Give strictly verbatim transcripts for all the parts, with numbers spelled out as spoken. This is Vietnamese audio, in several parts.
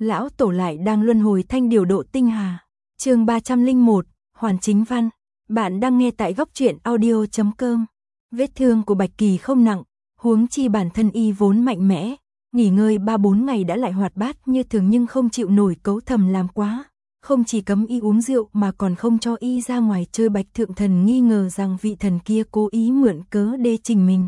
lão tổ lại đang luân hồi thanh điều độ tinh hà. Chương ba trăm lẻ một, Hoàn Chính Văn. Bạn đang nghe tại góc truyện audio chấm com. Vết thương của Bạch Kỳ không nặng, huống chi bản thân y vốn mạnh mẽ, nghỉ ngơi ba bốn ngày đã lại hoạt bát như thường, nhưng không chịu nổi Cấu Thầm làm quá, không chỉ cấm y uống rượu mà còn không cho y ra ngoài chơi. Bạch Thượng Thần nghi ngờ rằng vị thần kia cố ý mượn cớ đê trình mình.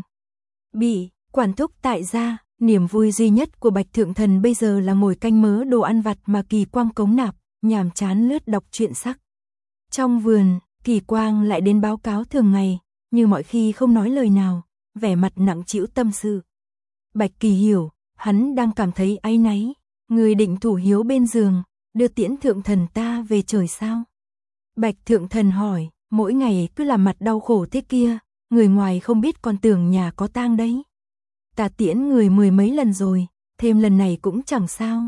Bị quản thúc tại gia, niềm vui duy nhất của Bạch Thượng Thần bây giờ là ngồi canh mớ đồ ăn vặt mà Kỳ Quang cống nạp, nhàm chán lướt đọc truyện sắc. Trong vườn, Kỳ Quang lại đến báo cáo thường ngày, như mọi khi không nói lời nào, vẻ mặt nặng trĩu tâm sự. Bạch Kỳ hiểu, hắn đang cảm thấy áy náy. Người định thủ hiếu bên giường, đưa tiễn Thượng Thần ta về trời sao? Bạch Thượng Thần hỏi, mỗi ngày cứ làm mặt đau khổ thế kia, người ngoài không biết còn tưởng nhà có tang đấy. Ta tiễn người mười mấy lần rồi, thêm lần này cũng chẳng sao.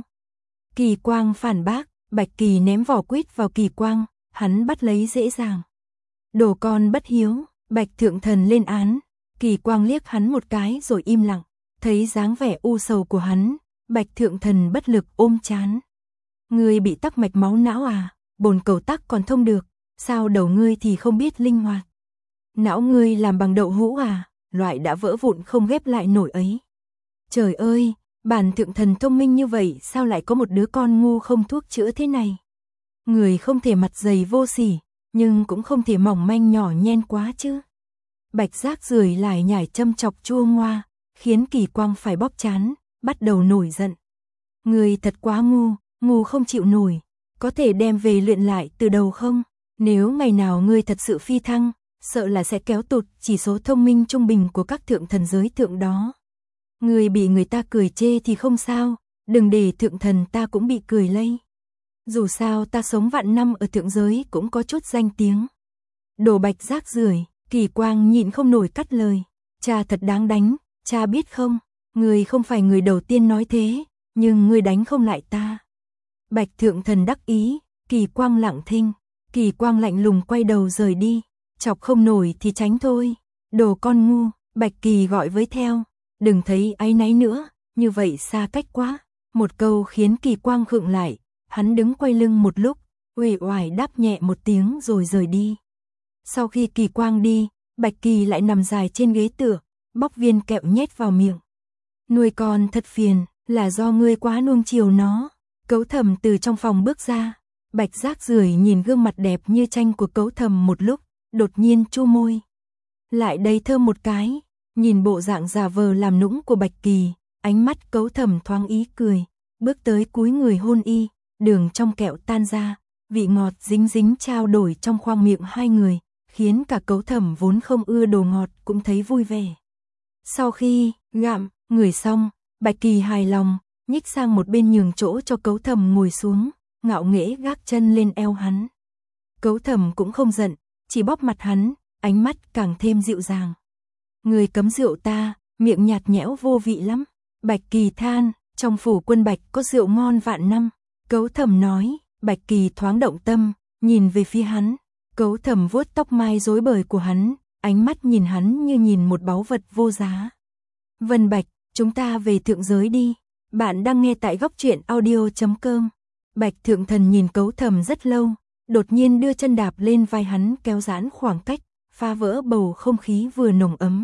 Kỳ Quang phản bác. Bạch Kỳ ném vỏ quýt vào Kỳ Quang, hắn bắt lấy dễ dàng. Đồ con bất hiếu. Bạch Thượng Thần lên án. Kỳ Quang liếc hắn một cái rồi im lặng. Thấy dáng vẻ u sầu của hắn, Bạch Thượng Thần bất lực ôm trán. Ngươi bị tắc mạch máu não à? Bồn cầu tắc còn thông được, sao đầu ngươi thì không biết linh hoạt? Não ngươi làm bằng đậu hũ à? Loại đã vỡ vụn không ghép lại nổi ấy. Trời ơi, bản Thượng Thần thông minh như vậy sao lại có một đứa con ngu không thuốc chữa thế này? Người không thể mặt dày vô sỉ, nhưng cũng không thể mỏng manh nhỏ nhen quá chứ. Bạch Giác rười lại nhải châm chọc chua ngoa, khiến Kỳ Quang phải bóp chán, bắt đầu nổi giận. Người thật quá ngu, ngu không chịu nổi, có thể đem về luyện lại từ đầu không? Nếu ngày nào ngươi thật sự phi thăng, sợ là sẽ kéo tụt chỉ số thông minh trung bình của các thượng thần giới thượng đó. Người bị người ta cười chê thì không sao, đừng để Thượng Thần ta cũng bị cười lây. Dù sao ta sống vạn năm ở thượng giới cũng có chút danh tiếng. Đồ Bạch Giác rưởi. Kỳ Quang nhịn không nổi cắt lời. Cha thật đáng đánh, cha biết không, người không phải người đầu tiên nói thế, nhưng người đánh không lại ta. Bạch Thượng Thần đắc ý. Kỳ Quang lặng thinh. Kỳ Quang lạnh lùng quay đầu rời đi. Chọc không nổi thì tránh thôi. Đồ con ngu. Bạch Kỳ gọi với theo. Đừng thấy áy náy nữa, như vậy xa cách quá. Một câu khiến Kỳ Quang khựng lại, hắn đứng quay lưng một lúc, uể oải đáp nhẹ một tiếng rồi rời đi. Sau khi Kỳ Quang đi, Bạch Kỳ lại nằm dài trên ghế tựa, bóc viên kẹo nhét vào miệng. Nuôi con thật phiền, là do ngươi quá nuông chiều nó. Cấu Thầm từ trong phòng bước ra, Bạch Giác rưởi nhìn gương mặt đẹp như tranh của Cấu Thầm một lúc, đột nhiên chu môi. Lại đây thơm một cái. Nhìn bộ dạng giả vờ làm nũng của Bạch Kỳ, ánh mắt Cấu Thầm thoáng ý cười, bước tới cúi người hôn y, đường trong kẹo tan ra, vị ngọt dính dính trao đổi trong khoang miệng hai người, khiến cả Cấu Thầm vốn không ưa đồ ngọt cũng thấy vui vẻ. Sau khi gặm, người xong, Bạch Kỳ hài lòng, nhích sang một bên nhường chỗ cho Cấu Thầm ngồi xuống, ngạo nghễ gác chân lên eo hắn. Cấu Thầm cũng không giận, chỉ bóp mặt hắn, ánh mắt càng thêm dịu dàng. Người cấm rượu ta, miệng nhạt nhẽo vô vị lắm. Bạch Kỳ than, trong phủ quân Bạch có rượu ngon vạn năm. Cấu Thầm nói. Bạch Kỳ thoáng động tâm, nhìn về phía hắn. Cấu Thầm vuốt tóc mai rối bời của hắn, ánh mắt nhìn hắn như nhìn một báu vật vô giá. Vân Bạch, chúng ta về thượng giới đi. Bạn đang nghe tại góc truyện audio chấm com. Bạch Thượng Thần nhìn Cấu Thầm rất lâu, đột nhiên đưa chân đạp lên vai hắn kéo giãn khoảng cách, phá vỡ bầu không khí vừa nồng ấm.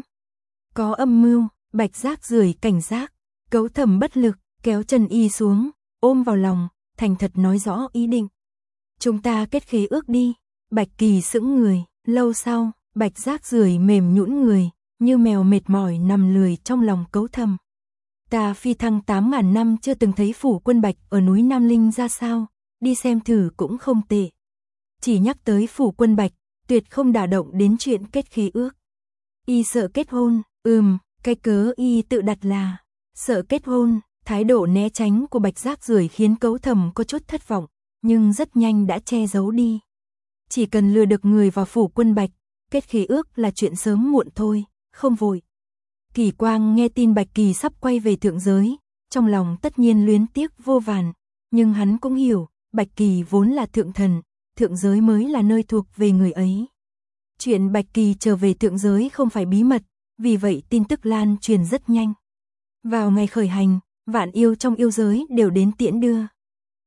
Có âm mưu. Bạch Giác rưởi cảnh giác. Cấu Thầm bất lực, kéo chân y xuống, ôm vào lòng, thành thật nói rõ ý định. Chúng ta kết khế ước đi. Bạch Kỳ sững người, lâu sau, Bạch Giác rưởi mềm nhũn người, như mèo mệt mỏi nằm lười trong lòng Cấu Thầm. Ta phi thăng tám ngàn năm chưa từng thấy phủ quân Bạch ở núi Nam Linh ra sao, đi xem thử cũng không tệ. Chỉ nhắc tới phủ quân Bạch, tuyệt không đả động đến chuyện kết khế ước. Y sợ kết hôn. Ừm, cái cớ y tự đặt là sợ kết hôn. Thái độ né tránh của Bạch Giác rưởi khiến Cấu Thầm có chút thất vọng, nhưng rất nhanh đã che giấu đi. Chỉ cần lừa được người vào phủ quân Bạch, kết khế ước là chuyện sớm muộn thôi, không vội. Kỳ Quang nghe tin Bạch Kỳ sắp quay về thượng giới, trong lòng tất nhiên luyến tiếc vô vàn, nhưng hắn cũng hiểu, Bạch Kỳ vốn là thượng thần, thượng giới mới là nơi thuộc về người ấy. Chuyện Bạch Kỳ trở về thượng giới không phải bí mật, vì vậy tin tức lan truyền rất nhanh. Vào ngày khởi hành, vạn yêu trong yêu giới đều đến tiễn đưa.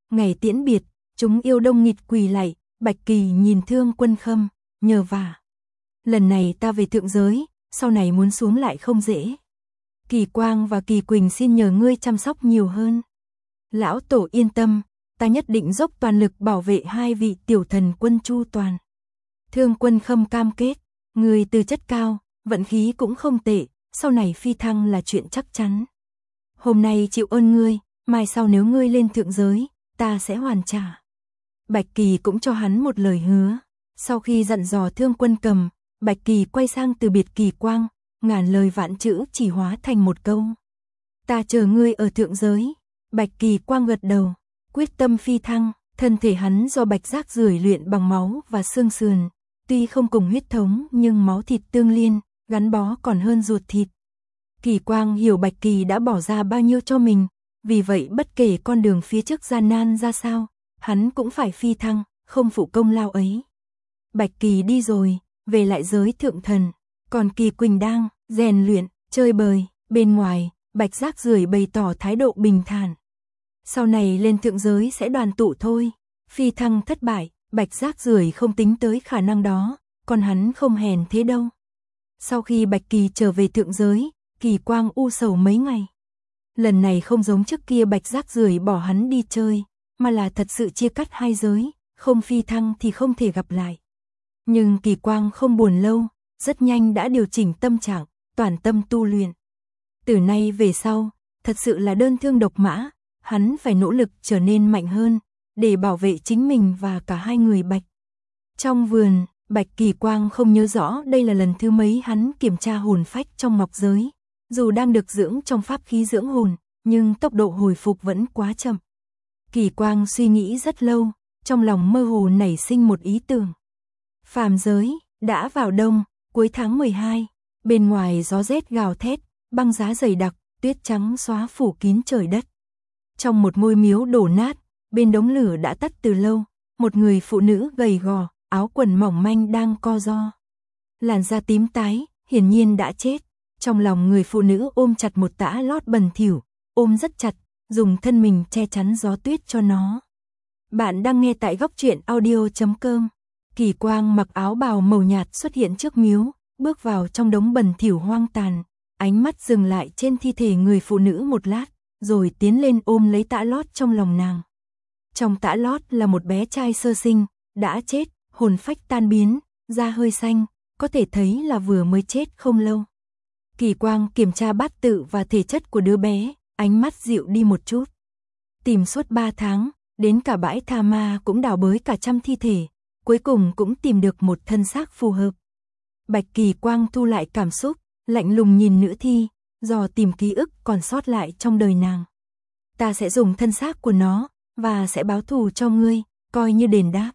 Ngày tiễn biệt, chúng yêu đông nghịt quỳ lạy, Bạch Kỳ nhìn Thương Quân Khâm, nhờ vả. Lần này ta về thượng giới, sau này muốn xuống lại không dễ. Kỳ Quang và Kỳ Quỳnh xin nhờ ngươi chăm sóc nhiều hơn. Lão tổ yên tâm, ta nhất định dốc toàn lực bảo vệ hai vị tiểu thần quân chu toàn. Thương Quân Khâm cam kết, người tư chất cao, vận khí cũng không tệ, sau này phi thăng là chuyện chắc chắn. Hôm nay chịu ơn ngươi, mai sau nếu ngươi lên thượng giới, ta sẽ hoàn trả. Bạch Kỳ cũng cho hắn một lời hứa. Sau khi dặn dò Thương Quân Cầm, Bạch Kỳ quay sang từ biệt Kỳ Quang, ngàn lời vạn chữ chỉ hóa thành một câu. Ta chờ ngươi ở thượng giới. Bạch Kỳ Quang gật đầu, quyết tâm phi thăng. Thân thể hắn do Bạch Giác Rưởi luyện bằng máu và xương sườn, tuy không cùng huyết thống nhưng máu thịt tương liên, gắn bó còn hơn ruột thịt. Kỳ Quang hiểu Bạch Kỳ đã bỏ ra bao nhiêu cho mình, vì vậy bất kể con đường phía trước gian nan ra sao, hắn cũng phải phi thăng, không phụ công lao ấy. Bạch Kỳ đi rồi, về lại giới thượng thần, còn Kỳ Quỳnh đang rèn luyện, chơi bời, bên ngoài, Bạch Giác Rưởi bày tỏ thái độ bình thản. Sau này lên thượng giới sẽ đoàn tụ thôi, phi thăng thất bại, Bạch Giác Rưởi không tính tới khả năng đó, còn hắn không hèn thế đâu. Sau khi Bạch Kỳ trở về thượng giới, Kỳ Quang u sầu mấy ngày. Lần này không giống trước kia Bạch Giác Rưởi bỏ hắn đi chơi, mà là thật sự chia cắt hai giới, không phi thăng thì không thể gặp lại. Nhưng Kỳ Quang không buồn lâu, rất nhanh đã điều chỉnh tâm trạng, toàn tâm tu luyện. Từ nay về sau, thật sự là đơn thương độc mã, hắn phải nỗ lực trở nên mạnh hơn, để bảo vệ chính mình và cả hai người Bạch. Trong vườn, Bạch Kỳ Quang không nhớ rõ đây là lần thứ mấy hắn kiểm tra hồn phách trong ngọc giới. Dù đang được dưỡng trong pháp khí dưỡng hồn, nhưng tốc độ hồi phục vẫn quá chậm. Kỳ Quang suy nghĩ rất lâu, trong lòng mơ hồ nảy sinh một ý tưởng. Phàm giới, đã vào đông, cuối tháng mười hai, bên ngoài gió rét gào thét, băng giá dày đặc, tuyết trắng xóa phủ kín trời đất. Trong một ngôi miếu đổ nát, bên đống lửa đã tắt từ lâu, một người phụ nữ gầy gò, áo quần mỏng manh đang co ro. Làn da tím tái, hiển nhiên đã chết. Trong lòng người phụ nữ ôm chặt một tã lót bẩn thỉu, ôm rất chặt, dùng thân mình che chắn gió tuyết cho nó. Bạn đang nghe tại góc truyện audio chấm com. Kỳ Quang mặc áo bào màu nhạt xuất hiện trước miếu, bước vào trong đống bẩn thỉu hoang tàn, ánh mắt dừng lại trên thi thể người phụ nữ một lát, rồi tiến lên ôm lấy tã lót trong lòng nàng. Trong tã lót là một bé trai sơ sinh, đã chết, hồn phách tan biến, da hơi xanh, có thể thấy là vừa mới chết không lâu. Kỳ Quang kiểm tra bát tự và thể chất của đứa bé, ánh mắt dịu đi một chút. Tìm suốt ba tháng, đến cả bãi tha ma cũng đào bới cả trăm thi thể, cuối cùng cũng tìm được một thân xác phù hợp. Bạch Kỳ Quang thu lại cảm xúc, lạnh lùng nhìn nữ thi, dò tìm ký ức còn sót lại trong đời nàng. Ta sẽ dùng thân xác của nó, và sẽ báo thù cho ngươi, coi như đền đáp.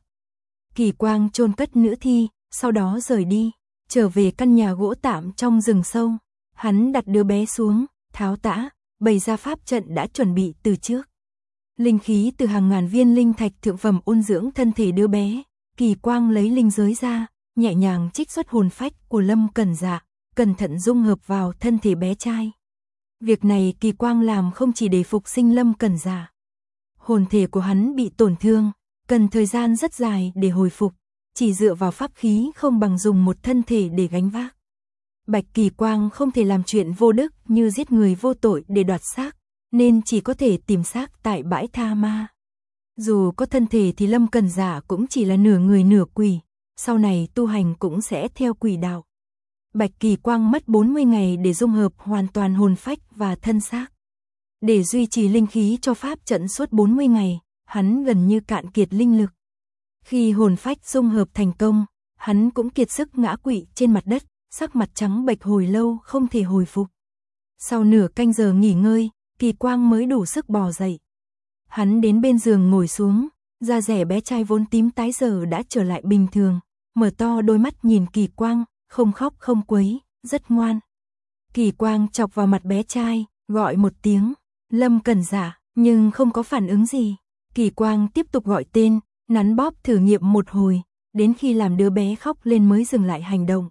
Kỳ Quang chôn cất nữ thi, sau đó rời đi, trở về căn nhà gỗ tạm trong rừng sâu. Hắn đặt đứa bé xuống, tháo tã, bày ra pháp trận đã chuẩn bị từ trước. Linh khí từ hàng ngàn viên linh thạch thượng phẩm ôn dưỡng thân thể đứa bé. Kỳ Quang lấy linh giới ra, nhẹ nhàng trích xuất hồn phách của Lâm Cẩn Dạ, cẩn thận dung hợp vào thân thể bé trai. Việc này Kỳ Quang làm không chỉ để phục sinh Lâm Cẩn Dạ. Hồn thể của hắn bị tổn thương, cần thời gian rất dài để hồi phục, chỉ dựa vào pháp khí không bằng dùng một thân thể để gánh vác. Bạch Kỳ Quang không thể làm chuyện vô đức như giết người vô tội để đoạt xác, nên chỉ có thể tìm xác tại bãi tha ma. Dù có thân thể thì Lâm Cẩn Dạ cũng chỉ là nửa người nửa quỷ, sau này tu hành cũng sẽ theo quỷ đạo. Bạch Kỳ Quang mất bốn mươi ngày để dung hợp hoàn toàn hồn phách và thân xác. Để duy trì linh khí cho pháp trận suốt bốn mươi ngày, hắn gần như cạn kiệt linh lực. Khi hồn phách dung hợp thành công, hắn cũng kiệt sức ngã quỵ trên mặt đất, sắc mặt trắng bệch hồi lâu không thể hồi phục. Sau nửa canh giờ nghỉ ngơi, Kỳ Quang mới đủ sức bò dậy. Hắn đến bên giường ngồi xuống, da dẻ bé trai vốn tím tái giờ đã trở lại bình thường, mở to đôi mắt nhìn Kỳ Quang, không khóc không quấy, rất ngoan. Kỳ Quang chọc vào mặt bé trai, gọi một tiếng, Lâm Cẩn Dạ, nhưng không có phản ứng gì. Kỳ Quang tiếp tục gọi tên, nắn bóp thử nghiệm một hồi, đến khi làm đứa bé khóc lên mới dừng lại hành động.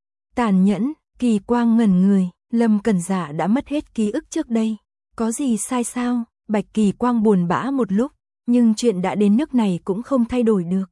Tàn nhẫn, Kỳ Quang ngẩn người, Lâm Cẩn Dạ đã mất hết ký ức trước đây. Có gì sai sao? Bạch Kỳ Quang buồn bã một lúc, nhưng chuyện đã đến nước này cũng không thay đổi được.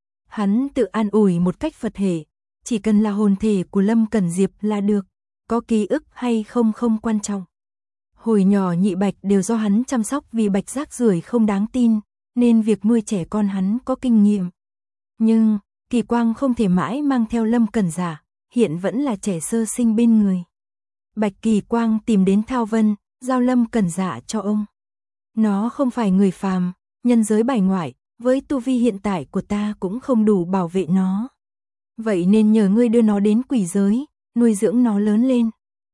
Hắn tự an ủi một cách Phật hệ, chỉ cần là hồn thể của Lâm Cẩn Diệp là được, có ký ức hay không không quan trọng. Hồi nhỏ Nhị Bạch đều do hắn chăm sóc vì Bạch rác rưởi không đáng tin, nên việc nuôi trẻ con hắn có kinh nghiệm. Nhưng, Kỳ Quang không thể mãi mang theo Lâm Cẩn Dạ, hiện vẫn là trẻ sơ sinh bên người. Bạch Kỳ Quang tìm đến Thao Vân, giao Lâm Cẩn Dạ cho ông. Nó không phải người phàm, nhân giới bài ngoại, với tu vi hiện tại của ta cũng không đủ bảo vệ nó. Vậy nên nhờ ngươi đưa nó đến quỷ giới, nuôi dưỡng nó lớn lên.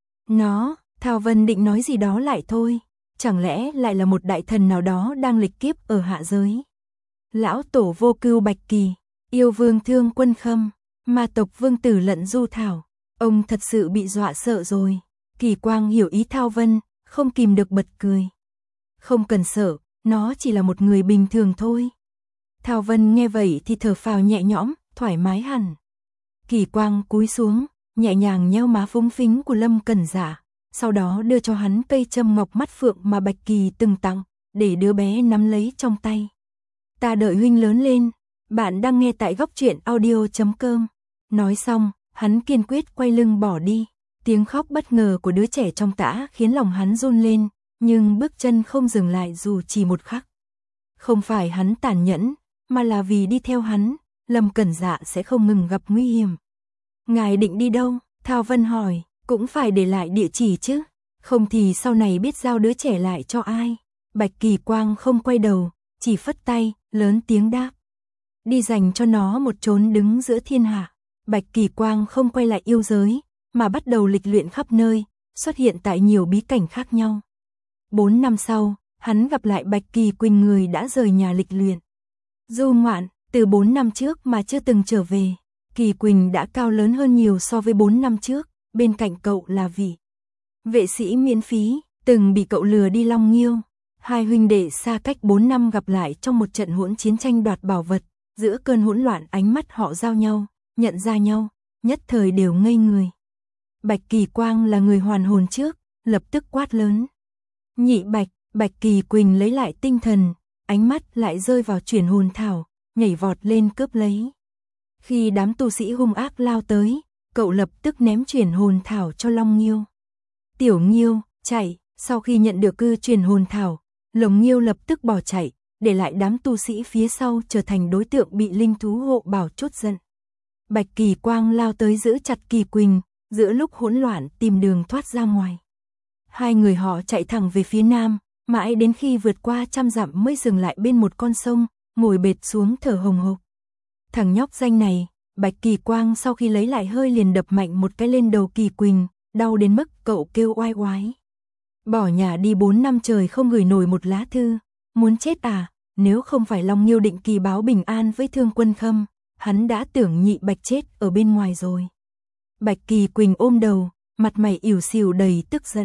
Nó, Thao Vân định nói gì đó lại thôi, chẳng lẽ lại là một đại thần nào đó đang lịch kiếp ở hạ giới. Lão tổ Vô Cưu Bạch Kỳ, yêu vương Thương Quân Khâm, ma tộc vương tử Lận Du Thảo, ông thật sự bị dọa sợ rồi. Kỳ Quang hiểu ý Thao Vân, không kìm được bật cười. Không cần sợ, nó chỉ là một người bình thường thôi. Thao Vân nghe vậy thì thở phào nhẹ nhõm, thoải mái hẳn. Kỳ Quang cúi xuống, nhẹ nhàng nheo má phúng phính của Lâm Cẩn Dạ, sau đó đưa cho hắn cây châm ngọc mắt phượng mà Bạch Kỳ từng tặng, để đứa bé nắm lấy trong tay. Ta đợi huynh lớn lên. Bạn đang nghe tại góc truyện audio chấm com. Nói xong, hắn kiên quyết quay lưng bỏ đi. Tiếng khóc bất ngờ của đứa trẻ trong tã khiến lòng hắn run lên, nhưng bước chân không dừng lại dù chỉ một khắc. Không phải hắn tàn nhẫn, mà là vì đi theo hắn, Lâm Cẩn Dạ sẽ không ngừng gặp nguy hiểm. Ngài định đi đâu? Thao Vân hỏi, cũng phải để lại địa chỉ chứ, không thì sau này biết giao đứa trẻ lại cho ai. Bạch Kỳ Quang không quay đầu, chỉ phất tay, lớn tiếng đáp. Đi dành cho nó một chốn đứng giữa thiên hạ. Bạch Kỳ Quang không quay lại yêu giới, mà bắt đầu lịch luyện khắp nơi, xuất hiện tại nhiều bí cảnh khác nhau. Bốn năm sau, hắn gặp lại Bạch Kỳ Quỳnh, người đã rời nhà lịch luyện. Du ngoạn, từ bốn năm trước mà chưa từng trở về, Kỳ Quỳnh đã cao lớn hơn nhiều so với bốn năm trước, bên cạnh cậu là vị vệ sĩ miễn phí, từng bị cậu lừa đi Long Nghiêu. Hai huynh đệ xa cách bốn năm gặp lại trong một trận hỗn chiến tranh đoạt bảo vật, giữa cơn hỗn loạn ánh mắt họ giao nhau, nhận ra nhau, nhất thời đều ngây người. Bạch Kỳ Quang là người hoàn hồn trước, lập tức quát lớn. Nhị Bạch, Bạch Kỳ Quỳnh lấy lại tinh thần, ánh mắt lại rơi vào chuyển hồn thảo, nhảy vọt lên cướp lấy. Khi đám tu sĩ hung ác lao tới, cậu lập tức ném chuyển hồn thảo cho Long Nghiêu. Tiểu Nghiêu, chạy, sau khi nhận được cư chuyển hồn thảo, Lồng Nghiêu lập tức bỏ chạy, để lại đám tu sĩ phía sau trở thành đối tượng bị linh thú hộ bảo chốt giận. Bạch Kỳ Quang lao tới giữ chặt Kỳ Quỳnh, giữa lúc hỗn loạn tìm đường thoát ra ngoài. Hai người họ chạy thẳng về phía nam, mãi đến khi vượt qua trăm dặm mới dừng lại bên một con sông, ngồi bệt xuống thở hồng hộc. Thằng nhóc danh này, Bạch Kỳ Quang sau khi lấy lại hơi liền đập mạnh một cái lên đầu Kỳ Quỳnh, đau đến mức cậu kêu oai oái. Bỏ nhà đi bốn năm trời không gửi nổi một lá thư, muốn chết à, nếu không phải Long Nghiêu định kỳ báo bình an với Thương Quân Khâm, hắn đã tưởng Nhị Bạch chết ở bên ngoài rồi. Bạch Kỳ Quỳnh ôm đầu, mặt mày ỉu xìu đầy tức giận.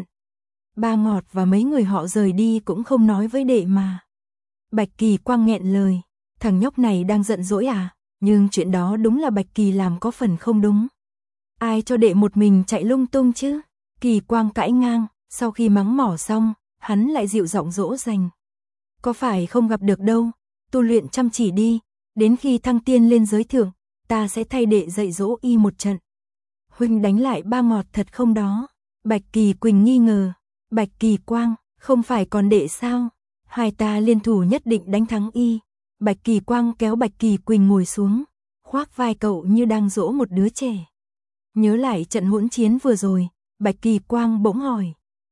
Ba Ngọt và mấy người họ rời đi cũng không nói với đệ mà. Bạch Kỳ Quang nghẹn lời, thằng nhóc này đang giận dỗi à, nhưng chuyện đó đúng là Bạch Kỳ làm có phần không đúng. Ai cho đệ một mình chạy lung tung chứ? Kỳ Quang cãi ngang, sau khi mắng mỏ xong, hắn lại dịu giọng dỗ dành. Có phải không gặp được đâu, tu luyện chăm chỉ đi, đến khi thăng tiên lên giới thượng, ta sẽ thay đệ dạy dỗ y một trận. Huynh đánh lại Ba Ngọt thật không đó? Bạch Kỳ Quỳnh nghi ngờ. Bạch Kỳ Quang, không phải còn đệ sao? Hai ta liên thủ nhất định đánh thắng y. Bạch Kỳ Quang kéo Bạch Kỳ Quỳnh ngồi xuống, khoác vai cậu như đang dỗ một đứa trẻ. Nhớ lại trận hỗn chiến vừa rồi, Bạch Kỳ Quang bỗng hỏi.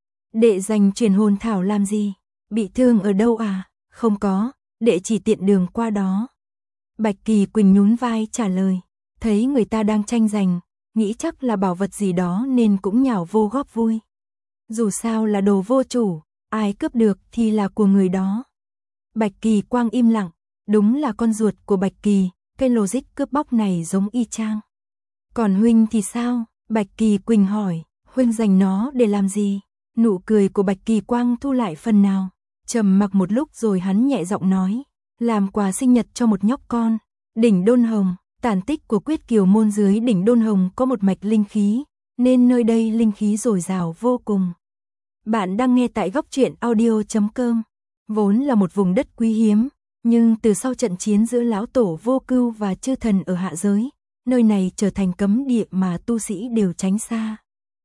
Đệ dành truyền hồn thảo làm gì? Bị thương ở đâu à? Không có, đệ chỉ tiện đường qua đó. Bạch Kỳ Quỳnh nhún vai trả lời. Thấy người ta đang tranh giành, nghĩ chắc là bảo vật gì đó nên cũng nhào vô góp vui. Dù sao là đồ vô chủ, ai cướp được thì là của người đó. Bạch Kỳ Quang im lặng, đúng là con ruột của Bạch Kỳ, cái logic cướp bóc này giống y chang. Còn huynh thì sao? Bạch Kỳ Quỳnh hỏi, huynh dành nó để làm gì? Nụ cười của Bạch Kỳ Quang thu lại phần nào, trầm mặc một lúc rồi hắn nhẹ giọng nói, làm quà sinh nhật cho một nhóc con. Đỉnh Đôn Hồng, tản tích của Quyết Kiều môn dưới đỉnh Đôn Hồng có một mạch linh khí, nên nơi đây linh khí dồi dào vô cùng. Bạn đang nghe tại góc truyện audio chấm com. Vốn là một vùng đất quý hiếm, Nhưng từ sau trận chiến giữa lão tổ Vô Cưu và chư thần ở hạ giới, nơi này trở thành cấm địa mà tu sĩ đều tránh xa.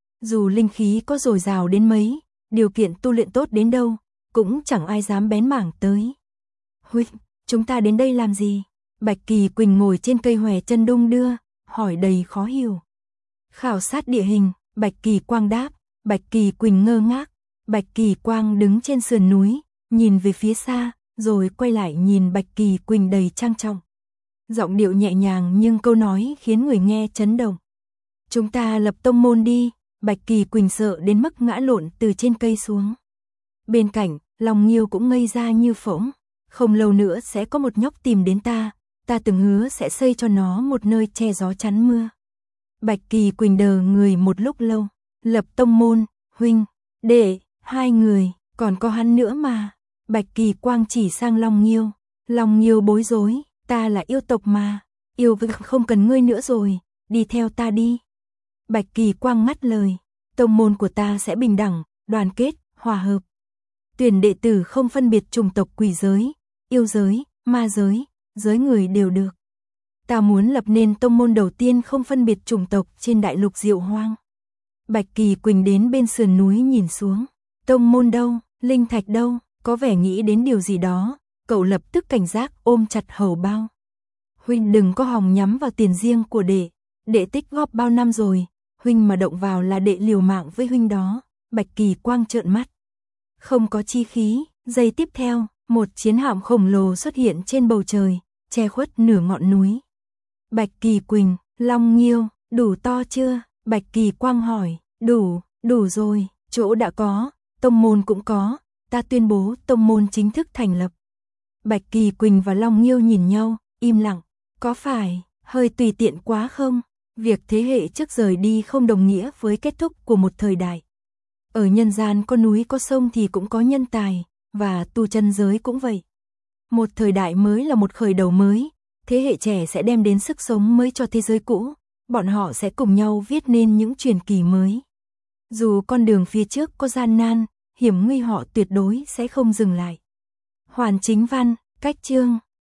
Dù linh khí có dồi dào đến mấy, điều kiện tu luyện tốt đến đâu, cũng chẳng ai dám bén mảng tới. Huynh, chúng ta đến đây làm gì? Bạch Kỳ Quỳnh ngồi trên cây hòe chân đung đưa, hỏi đầy khó hiểu. Khảo sát địa hình, Bạch Kỳ Quang đáp. Bạch Kỳ Quỳnh ngơ ngác. Bạch Kỳ Quang đứng trên sườn núi, nhìn về phía xa, rồi quay lại nhìn Bạch Kỳ Quỳnh đầy trang trọng. Giọng điệu nhẹ nhàng nhưng câu nói khiến người nghe chấn động. Chúng ta lập tông môn đi. Bạch Kỳ Quỳnh sợ đến mức ngã lộn từ trên cây xuống. Bên cạnh, Long Nghiêu cũng ngây ra như phỗng. Không lâu nữa sẽ có một nhóc tìm đến ta, ta từng hứa sẽ xây cho nó một nơi che gió chắn mưa. Bạch Kỳ Quỳnh đờ người một lúc lâu. Lập tông môn, huynh, đệ, hai người, còn có hắn nữa mà. Bạch Kỳ Quang chỉ sang Long Nghiêu. Long Nghiêu bối rối, ta là yêu tộc mà, yêu vực không cần ngươi nữa rồi, đi theo ta đi. Bạch Kỳ Quang ngắt lời, tông môn của ta sẽ bình đẳng, đoàn kết, hòa hợp. Tuyển đệ tử không phân biệt chủng tộc, quỷ giới, yêu giới, ma giới, giới người đều được. Ta muốn lập nên tông môn đầu tiên không phân biệt chủng tộc trên đại lục Diệu Hoang. Bạch Kỳ Quỳnh đến bên sườn núi nhìn xuống. Tông môn đâu, linh thạch đâu, có vẻ nghĩ đến điều gì đó, cậu lập tức cảnh giác ôm chặt hầu bao. Huynh đừng có hòng nhắm vào tiền riêng của đệ, đệ tích góp bao năm rồi, huynh mà động vào là đệ liều mạng với huynh đó. Bạch Kỳ Quang trợn mắt. Không có chi khí, giây tiếp theo, một chiến hạm khổng lồ xuất hiện trên bầu trời, che khuất nửa ngọn núi. Bạch Kỳ Quỳnh, Long Nghiêu, đủ to chưa? Bạch Kỳ Quang hỏi. Đủ, đủ rồi, chỗ đã có, tông môn cũng có, ta tuyên bố tông môn chính thức thành lập. Bạch Kỳ Quỳnh và Long Nghiêu nhìn nhau, im lặng. Có phải hơi tùy tiện quá không? Việc thế hệ trước rời đi không đồng nghĩa với kết thúc của một thời đại. Ở nhân gian có núi có sông thì cũng có nhân tài, và tu chân giới cũng vậy. Một thời đại mới là một khởi đầu mới, thế hệ trẻ sẽ đem đến sức sống mới cho thế giới cũ, bọn họ sẽ cùng nhau viết nên những truyền kỳ mới. Dù con đường phía trước có gian nan, hiểm nguy họ tuyệt đối sẽ không dừng lại. Hoàn Chính Văn, cách chương